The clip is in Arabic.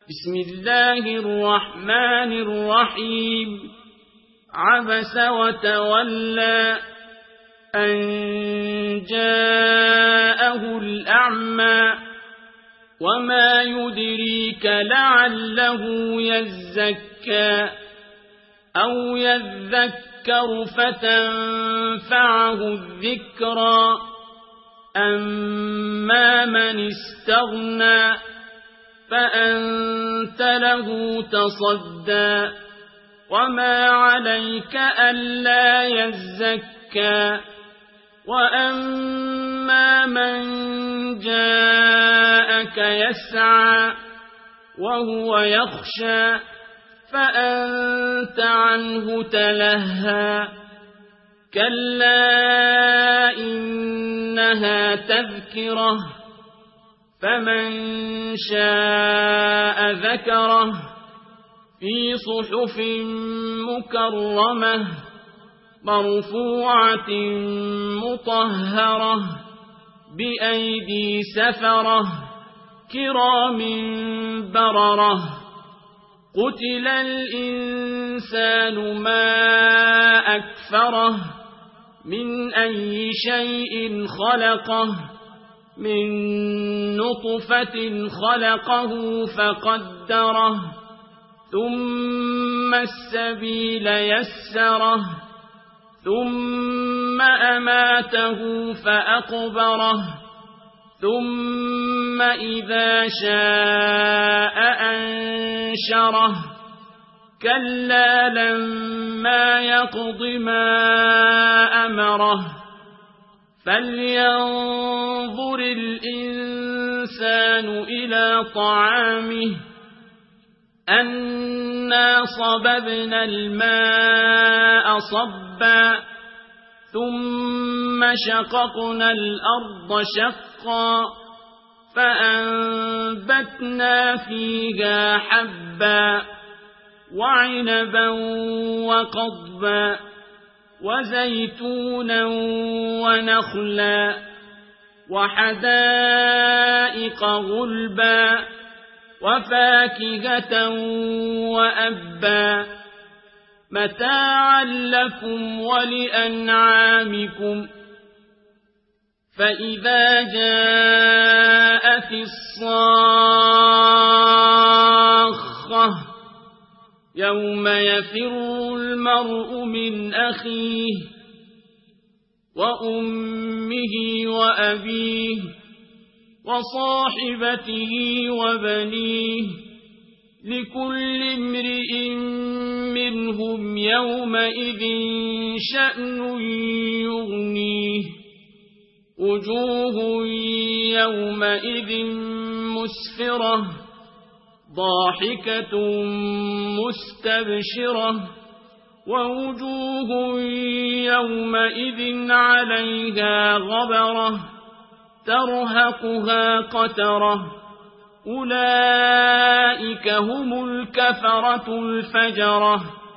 بسم الله الرحمن الرحيم عبس وتولى أن جاءه الأعمى وما يدريك لعله يزكى أو يذكر فتنفعه الذكرى أما من استغنى فأنت له تصدى وما عليك ألا يزكى وأما من جاءك يسعى وهو يخشى فأنت عنه تلهى كلا إنها تذكرة فمن شاء ذكره في صحف مكرمة مرفوعة مطهرة بأيدي سفرة كرام بررة قتل الإنسان ما أكفره من أي شيء خلقه من نطفة خلقه فقدره ثم السبيل يسره ثم أماته فأقبره ثم إذا شاء أنشره كلا لما يقض ما أمره فلينظر الإنسان إلى طعامه أنا صببنا الماء صبا ثم شققنا الأرض شقا فأنبتنا فيها حبا وعنبا وقضبا وزيتونا ونخلا وحدائق غلبا وفاكهة وأبا متاعا لكم ولأنعامكم فإذا جاءت الصاخة يوم يفر المرء من أخيه وأمه وأبيه وصاحبته وبنيه لكل امرئ منهم يومئذ شأن يغنيه وجوه يومئذ مسفرة ضاحكة مستبشرة ووجوه يومئذ عليها غبرة ترهقها قترة أولئك هم الكفرة الفجرة